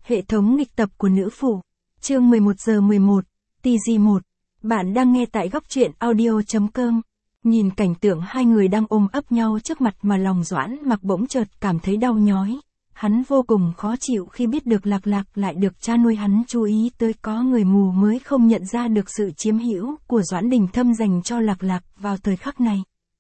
Hệ thống nghịch tập của nữ phụ. Chương 11 giờ 11, TG1. Bạn đang nghe tại góc truyện audio.com. Nhìn cảnh tượng hai người đang ôm ấp nhau trước mặt mà lòng Doãn Mặc bỗng chợt cảm thấy đau nhói. Hắn vô cùng khó chịu khi biết được Lạc Lạc lại được cha nuôi hắn chú ý tới, có người mù mới không nhận ra được sự chiếm hữu của Doãn Đình Thâm dành cho Lạc Lạc vào thời khắc này.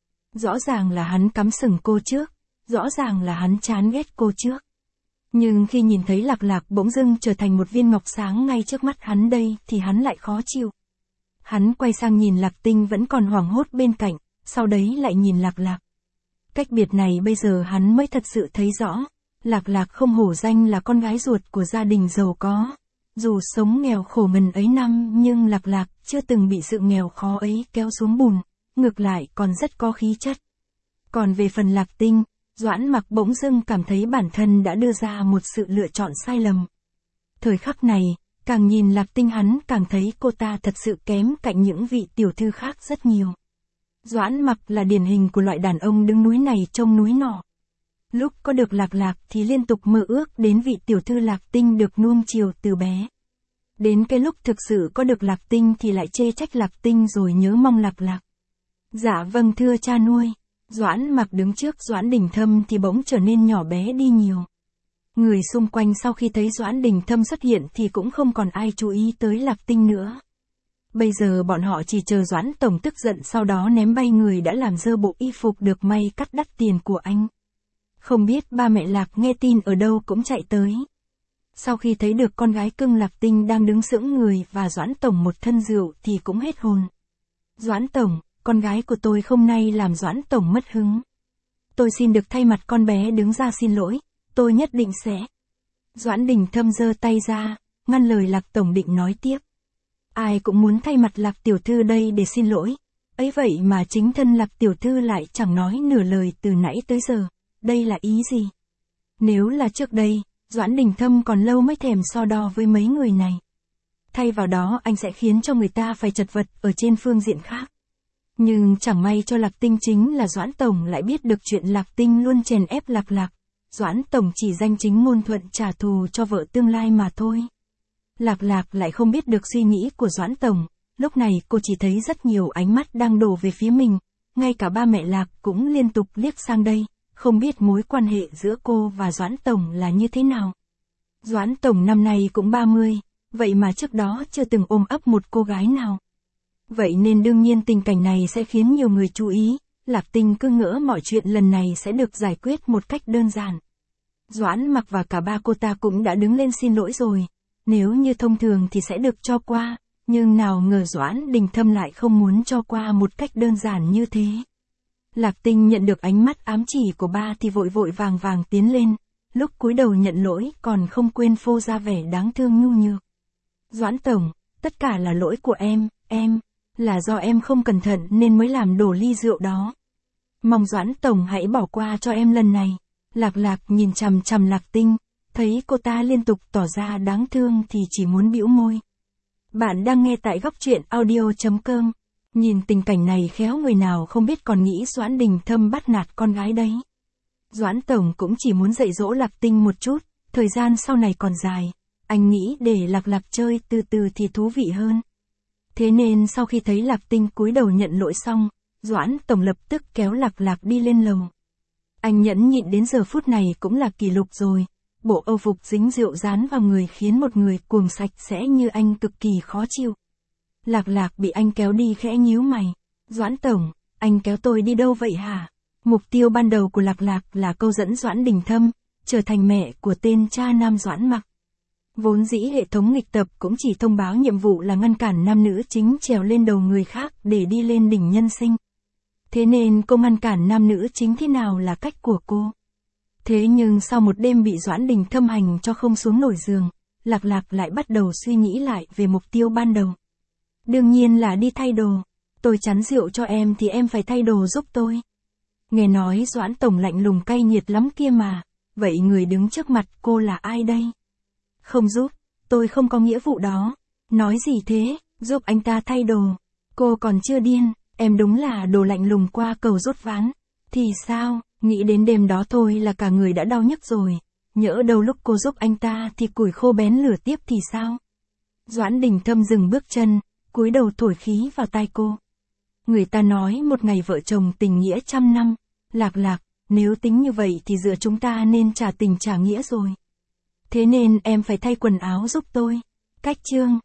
Rõ ràng là hắn cắm sừng cô trước, rõ ràng là hắn chán ghét cô trước. Nhưng khi nhìn thấy Lạc Lạc bỗng dưng trở thành một viên ngọc sáng ngay trước mắt hắn đây thì hắn lại khó chịu. Hắn quay sang nhìn Lạc Tinh vẫn còn hoảng hốt bên cạnh, sau đấy lại nhìn Lạc Lạc. Cách biệt này bây giờ hắn mới thật sự thấy rõ. Lạc Lạc không hổ danh là con gái ruột của gia đình giàu có. Dù sống nghèo khổ ngần ấy năm nhưng Lạc Lạc chưa từng bị sự nghèo khó ấy kéo xuống bùn, ngược lại còn rất có khí chất. Còn về phần Lạc Tinh, Doãn Mặc bỗng dưng cảm thấy bản thân đã đưa ra một sự lựa chọn sai lầm. Thời khắc này, càng nhìn Lạc Tinh hắn càng thấy cô ta thật sự kém cạnh những vị tiểu thư khác rất nhiều. Doãn Mặc là điển hình của loại đàn ông đứng núi này trông núi nọ. Lúc có được Lạc Lạc thì liên tục mơ ước đến vị tiểu thư Lạc Tinh được nuông chiều từ bé. Đến cái lúc thực sự có được Lạc Tinh thì lại chê trách Lạc Tinh rồi nhớ mong Lạc Lạc. Dạ vâng thưa cha nuôi. Doãn Mặc đứng trước Doãn Đình Thâm thì bỗng trở nên nhỏ bé đi nhiều. Người xung quanh sau khi thấy Doãn Đình Thâm xuất hiện thì cũng không còn ai chú ý tới Lạc Tinh nữa. Bây giờ bọn họ chỉ chờ Doãn Tổng tức giận sau đó ném bay người đã làm dơ bộ y phục được may cắt đắt tiền của anh. Không biết ba mẹ Lạc nghe tin ở đâu cũng chạy tới. Sau khi thấy được con gái cưng Lạc Tinh đang đứng sững người và Doãn Tổng một thân rượu thì cũng hết hồn. Doãn Tổng, con gái của tôi hôm nay làm Doãn Tổng mất hứng. Tôi xin được thay mặt con bé đứng ra xin lỗi, tôi nhất định sẽ. Doãn Đình Thâm giơ tay ra, ngăn lời Lạc Tổng định nói tiếp. Ai cũng muốn thay mặt Lạc Tiểu Thư đây để xin lỗi. Ấy vậy mà chính thân Lạc Tiểu Thư lại chẳng nói nửa lời từ nãy tới giờ. Đây là ý gì? Nếu là trước đây, Doãn Đình Thâm còn lâu mới thèm so đo với mấy người này. Thay vào đó anh sẽ khiến cho người ta phải chật vật ở trên phương diện khác. Nhưng chẳng may cho Lạc Tinh chính là Doãn Tổng lại biết được chuyện Lạc Tinh luôn chèn ép Lạc Lạc. Doãn Tổng chỉ danh chính ngôn thuận trả thù cho vợ tương lai mà thôi. Lạc Lạc lại không biết được suy nghĩ của Doãn Tổng. Lúc này cô chỉ thấy rất nhiều ánh mắt đang đổ về phía mình. Ngay cả ba mẹ Lạc cũng liên tục liếc sang đây. Không biết mối quan hệ giữa cô và Doãn Tổng là như thế nào. Doãn Tổng năm nay cũng 30, vậy mà trước đó chưa từng ôm ấp một cô gái nào. Vậy nên đương nhiên tình cảnh này sẽ khiến nhiều người chú ý. Lạc Tinh cứ ngỡ mọi chuyện lần này sẽ được giải quyết một cách đơn giản. Doãn Mặc và cả ba cô ta cũng đã đứng lên xin lỗi rồi. Nếu như thông thường thì sẽ được cho qua, nhưng nào ngờ Doãn Đình Thâm lại không muốn cho qua một cách đơn giản như thế. Lạc Tinh nhận được ánh mắt ám chỉ của ba thì vội vội vàng vàng tiến lên, lúc cúi đầu nhận lỗi còn không quên phô ra vẻ đáng thương nhu nhược. Doãn Tổng, tất cả là lỗi của em, là do em không cẩn thận nên mới làm đổ ly rượu đó. Mong Doãn Tổng hãy bỏ qua cho em lần này. Lạc Lạc nhìn chằm chằm Lạc Tinh, thấy cô ta liên tục tỏ ra đáng thương thì chỉ muốn bĩu môi. Bạn đang nghe tại góc truyện audio.com. Nhìn tình cảnh này khéo người nào không biết còn nghĩ Doãn Đình Thâm bắt nạt con gái đấy. Doãn Tổng cũng chỉ muốn dạy dỗ Lạc Tinh một chút, thời gian sau này còn dài. Anh nghĩ để Lạc Lạc chơi từ từ thì thú vị hơn. Thế nên sau khi thấy Lạc Tinh cúi đầu nhận lỗi xong, Doãn Tổng lập tức kéo Lạc Lạc đi lên lầu. Anh nhẫn nhịn đến giờ phút này cũng là kỷ lục rồi. Bộ âu phục dính rượu dán vào người khiến một người cuồng sạch sẽ như anh cực kỳ khó chịu. Lạc Lạc bị anh kéo đi khẽ nhíu mày. Doãn Tổng, anh kéo tôi đi đâu vậy hả? Mục tiêu ban đầu của Lạc Lạc là câu dẫn Doãn Đình Thâm, trở thành mẹ của tên cha nam Doãn Mặc. Vốn dĩ hệ thống nghịch tập cũng chỉ thông báo nhiệm vụ là ngăn cản nam nữ chính trèo lên đầu người khác để đi lên đỉnh nhân sinh. Thế nên cô ngăn cản nam nữ chính thế nào là cách của cô. Thế nhưng sau một đêm bị Doãn Đình Thâm hành cho không xuống nổi giường, Lạc Lạc lại bắt đầu suy nghĩ lại về mục tiêu ban đầu. Đương nhiên là đi thay đồ. Tôi chắn rượu cho em thì em phải thay đồ giúp tôi. Nghe nói Doãn Tổng lạnh lùng cay nghiệt lắm kia mà. Vậy người đứng trước mặt cô là ai đây? Không giúp, tôi không có nghĩa vụ đó. Nói gì thế, giúp anh ta thay đồ. Cô còn chưa điên, em đúng là đồ lạnh lùng qua cầu rút ván. Thì sao, nghĩ đến đêm đó thôi là cả người đã đau nhức rồi. Nhỡ đâu lúc cô giúp anh ta thì củi khô bén lửa tiếp thì sao? Doãn Đình Thâm dừng bước chân, cúi đầu thổi khí vào tai cô. Người ta nói một ngày vợ chồng tình nghĩa 100 năm, Lạc, nếu tính như vậy thì giữa chúng ta nên trả tình trả nghĩa rồi. Thế nên em phải thay quần áo giúp tôi. Cách chương